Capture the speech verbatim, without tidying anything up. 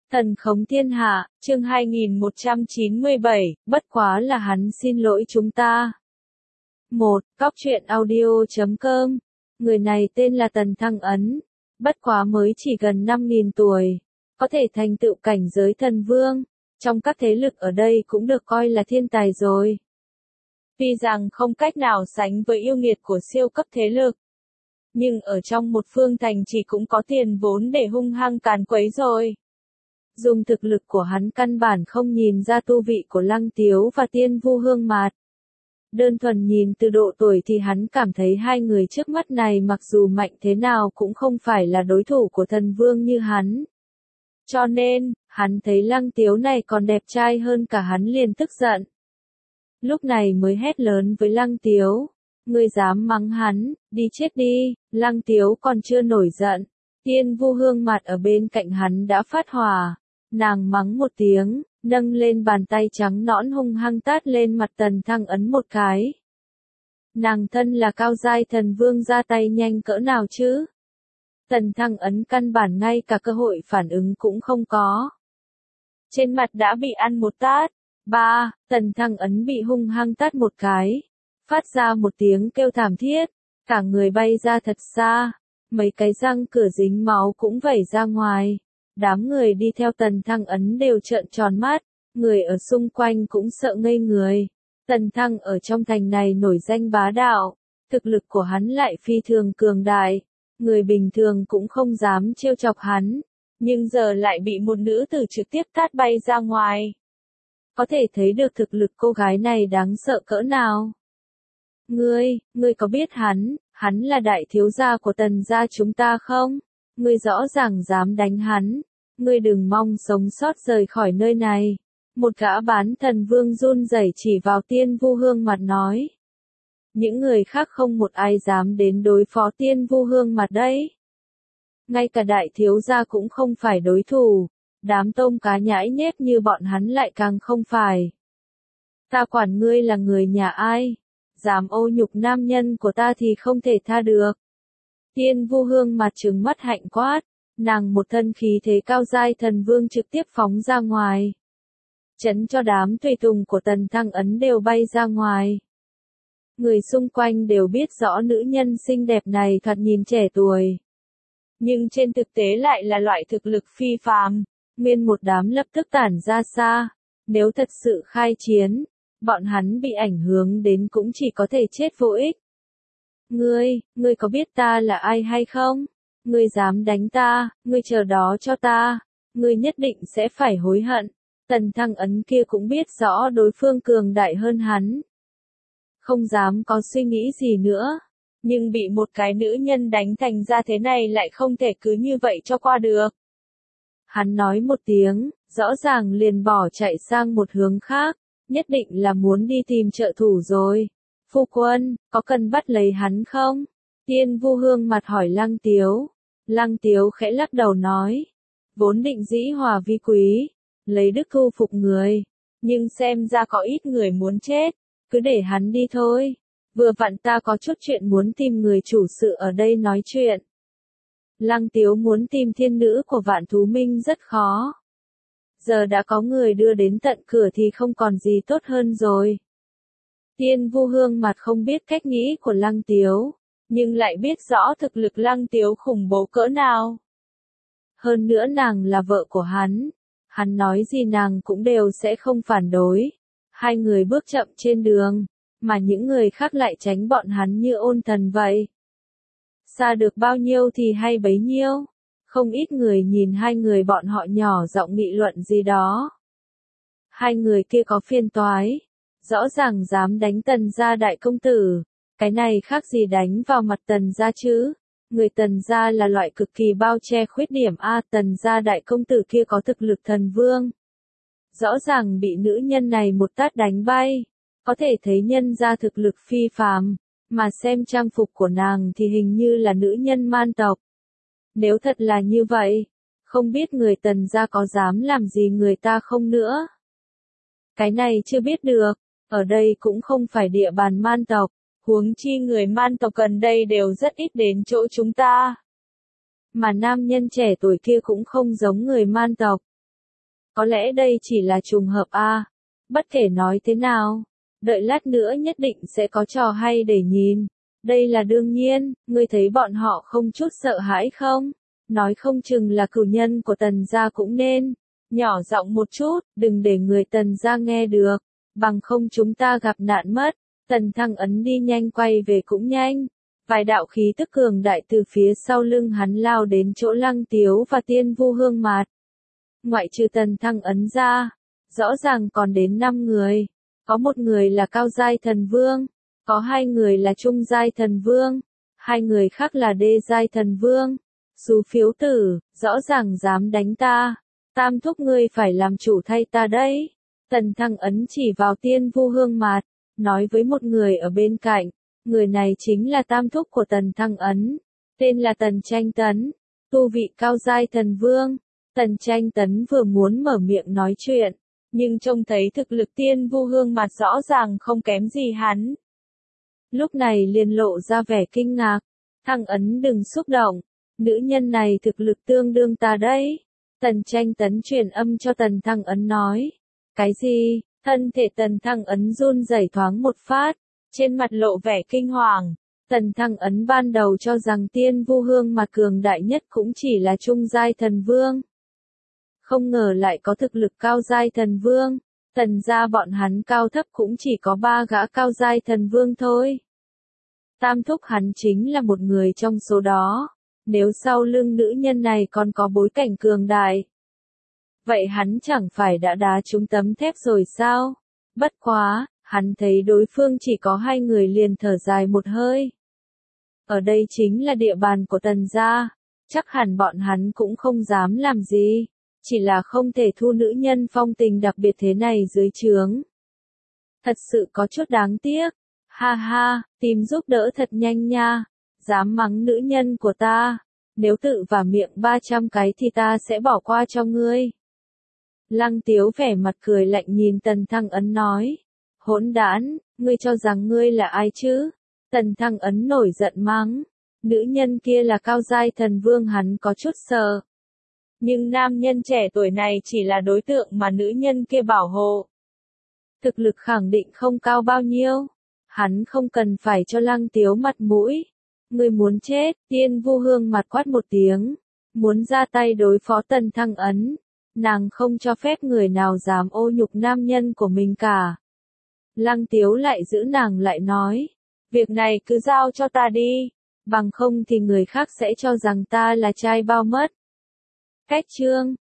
Thần khống thiên hạ, chương hai nghìn một trăm chín mươi bảy, bất quá là hắn xin lỗi chúng ta. một. Góc truyện audio chấm com. Người này tên là Tần Thăng Ấn. Bất quá mới chỉ gần năm nghìn tuổi. Có thể thành tựu cảnh giới thần vương. Trong các thế lực ở đây cũng được coi là thiên tài rồi. Tuy rằng không cách nào sánh với yêu nghiệt của siêu cấp thế lực. Nhưng ở trong một phương thành chỉ cũng có tiền vốn để hung hăng càn quấy rồi. Dùng thực lực của hắn căn bản không nhìn ra tu vị của Lăng Tiếu và Tiên Vu Hương Mạt. Đơn thuần nhìn từ độ tuổi thì hắn cảm thấy hai người trước mắt này mặc dù mạnh thế nào cũng không phải là đối thủ của thần vương như hắn. Cho nên, hắn thấy Lăng Tiếu này còn đẹp trai hơn cả hắn liền tức giận. Lúc này mới hét lớn với Lăng Tiếu. Ngươi dám mắng hắn, đi chết đi. Lăng Tiếu còn chưa nổi giận. Tiên Vu Hương Mạt ở bên cạnh hắn đã phát hỏa. Nàng mắng một tiếng, nâng lên bàn tay trắng nõn hung hăng tát lên mặt Tần Thăng Ấn một cái. Nàng thân là cao giai thần vương ra tay nhanh cỡ nào chứ? Tần Thăng Ấn căn bản ngay cả cơ hội phản ứng cũng không có. Trên mặt đã bị ăn một tát. Ba, Tần Thăng Ấn bị hung hăng tát một cái. Phát ra một tiếng kêu thảm thiết. Cả người bay ra thật xa. Mấy cái răng cửa dính máu cũng vẩy ra ngoài. Đám người đi theo Tần Thăng Ấn đều trợn tròn mắt, người ở xung quanh cũng sợ ngây người. Tần Thăng ở trong thành này nổi danh bá đạo, thực lực của hắn lại phi thường cường đại, người bình thường cũng không dám trêu chọc hắn, nhưng giờ lại bị một nữ tử trực tiếp tát bay ra ngoài. Có thể thấy được thực lực cô gái này đáng sợ cỡ nào. Ngươi, ngươi có biết hắn, hắn là đại thiếu gia của Tần gia chúng ta không? Ngươi rõ ràng dám đánh hắn. Ngươi đừng mong sống sót rời khỏi nơi này. Một gã bán thần vương run rẩy chỉ vào Tiên Vu Hương Mạt nói. Những người khác không một ai dám đến đối phó Tiên Vu Hương Mạt đấy. Ngay cả đại thiếu gia cũng không phải đối thủ. Đám tôm cá nhãi nhép như bọn hắn lại càng không phải. Ta quản ngươi là người nhà ai? Dám ô nhục nam nhân của ta thì không thể tha được. Tiên Vu Hương Mạt trừng mắt hạnh quát. Nàng một thân khí thế cao giai thần vương trực tiếp phóng ra ngoài. Chấn cho đám tùy tùng của Tần Thăng Ấn đều bay ra ngoài. Người xung quanh đều biết rõ nữ nhân xinh đẹp này thoạt nhìn trẻ tuổi. Nhưng trên thực tế lại là loại thực lực phi phàm. Nguyên một đám lập tức tản ra xa. Nếu thật sự khai chiến, bọn hắn bị ảnh hưởng đến cũng chỉ có thể chết vô ích. Ngươi, ngươi có biết ta là ai hay không? Ngươi dám đánh ta, ngươi chờ đó cho ta, ngươi nhất định sẽ phải hối hận. Tần Thăng Ấn kia cũng biết rõ đối phương cường đại hơn hắn. Không dám có suy nghĩ gì nữa, nhưng bị một cái nữ nhân đánh thành ra thế này lại không thể cứ như vậy cho qua được. Hắn nói một tiếng, rõ ràng liền bỏ chạy sang một hướng khác, nhất định là muốn đi tìm trợ thủ rồi. Phu quân, có cần bắt lấy hắn không? Tiên Vu Hương Mạt hỏi Lăng Tiếu. Lăng Tiếu khẽ lắc đầu nói. Vốn định dĩ hòa vi quý, lấy đức thu phục người. Nhưng xem ra có ít người muốn chết, cứ để hắn đi thôi. Vừa vặn ta có chút chuyện muốn tìm người chủ sự ở đây nói chuyện. Lăng Tiếu muốn tìm thiên nữ của Vạn Thú Minh rất khó. Giờ đã có người đưa đến tận cửa thì không còn gì tốt hơn rồi. Tiên Vu Hương Mạt không biết cách nghĩ của Lăng Tiếu, nhưng lại biết rõ thực lực Lăng Tiếu khủng bố cỡ nào. Hơn nữa nàng là vợ của hắn, hắn nói gì nàng cũng đều sẽ không phản đối. Hai người bước chậm trên đường, mà những người khác lại tránh bọn hắn như ôn thần vậy. Xa được bao nhiêu thì hay bấy nhiêu, không ít người nhìn hai người bọn họ nhỏ giọng nghị luận gì đó. Hai người kia có phiền toái. Rõ ràng dám đánh Tần gia đại công tử, cái này khác gì đánh vào mặt Tần gia chứ? Người Tần gia là loại cực kỳ bao che khuyết điểm a, Tần gia đại công tử kia có thực lực thần vương. Rõ ràng bị nữ nhân này một tát đánh bay, có thể thấy nhân gia thực lực phi phàm, mà xem trang phục của nàng thì hình như là nữ nhân man tộc. Nếu thật là như vậy, không biết người Tần gia có dám làm gì người ta không nữa? Cái này chưa biết được. Ở đây cũng không phải địa bàn man tộc, huống chi người man tộc gần đây đều rất ít đến chỗ chúng ta. Mà nam nhân trẻ tuổi kia cũng không giống người man tộc. Có lẽ đây chỉ là trùng hợp a. Bất kể nói thế nào, đợi lát nữa nhất định sẽ có trò hay để nhìn. Đây là đương nhiên, ngươi thấy bọn họ không chút sợ hãi không? Nói không chừng là cửu nhân của Tần gia cũng nên. Nhỏ giọng một chút, đừng để người Tần gia nghe được. Bằng không chúng ta gặp nạn mất. Tần Thăng Ấn đi nhanh quay về cũng nhanh. Vài đạo khí tức cường đại từ phía sau lưng hắn lao đến chỗ Lăng Tiếu và Tiên Vu Hương Mạt. Ngoại trừ Tần Thăng Ấn ra, rõ ràng còn đến năm người. Có một người là cao giai thần vương, có hai người là trung giai thần vương, hai người khác là đê giai thần vương. Xú phiếu tử, rõ ràng dám đánh ta. Tam thúc ngươi phải làm chủ thay ta đấy. Tần Thăng Ấn chỉ vào Tiên Vu Hương Mạt, nói với một người ở bên cạnh. Người này chính là tam thúc của Tần Thăng Ấn, tên là Tần Tranh Tấn, tu vị cao giai thần vương. Tần Tranh Tấn vừa muốn mở miệng nói chuyện, nhưng trông thấy thực lực Tiên Vu Hương Mạt rõ ràng không kém gì hắn. Lúc này liền lộ ra vẻ kinh ngạc. Thăng Ấn đừng xúc động, nữ nhân này thực lực tương đương ta đấy. Tần Tranh Tấn truyền âm cho Tần Thăng Ấn nói. Cái gì? Thân thể Tần Thăng Ấn run rẩy thoáng một phát, trên mặt lộ vẻ kinh hoàng. Tần Thăng Ấn ban đầu cho rằng Tiên Vu Hương Mạt cường đại nhất cũng chỉ là trung giai thần vương. Không ngờ lại có thực lực cao giai thần vương. Tần gia bọn hắn cao thấp cũng chỉ có ba gã cao giai thần vương thôi. Tam thúc hắn chính là một người trong số đó. Nếu sau lưng nữ nhân này còn có bối cảnh cường đại, vậy hắn chẳng phải đã đá trúng tấm thép rồi sao? Bất quá, hắn thấy đối phương chỉ có hai người liền thở dài một hơi. Ở đây chính là địa bàn của Tần gia, chắc hẳn bọn hắn cũng không dám làm gì, chỉ là không thể thu nữ nhân phong tình đặc biệt thế này dưới trướng. Thật sự có chút đáng tiếc. Ha ha, tìm giúp đỡ thật nhanh nha. Dám mắng nữ nhân của ta, nếu tự vả miệng ba trăm cái thì ta sẽ bỏ qua cho ngươi. Lăng Tiếu vẻ mặt cười lạnh nhìn Tần Thăng Ấn nói. Hỗn đản, ngươi cho rằng ngươi là ai chứ? Tần Thăng Ấn nổi giận mắng. Nữ nhân kia là cao giai thần vương, hắn có chút sợ. Nhưng nam nhân trẻ tuổi này chỉ là đối tượng mà nữ nhân kia bảo hộ. Thực lực khẳng định không cao bao nhiêu. Hắn không cần phải cho Lăng Tiếu mặt mũi. Ngươi muốn chết? Tiên Vu Hương Mạt quát một tiếng, muốn ra tay đối phó Tần Thăng Ấn. Nàng không cho phép người nào dám ô nhục nam nhân của mình cả. Lăng Tiếu lại giữ nàng lại nói, việc này cứ giao cho ta đi, bằng không thì người khác sẽ cho rằng ta là trai bao mất. Cách chương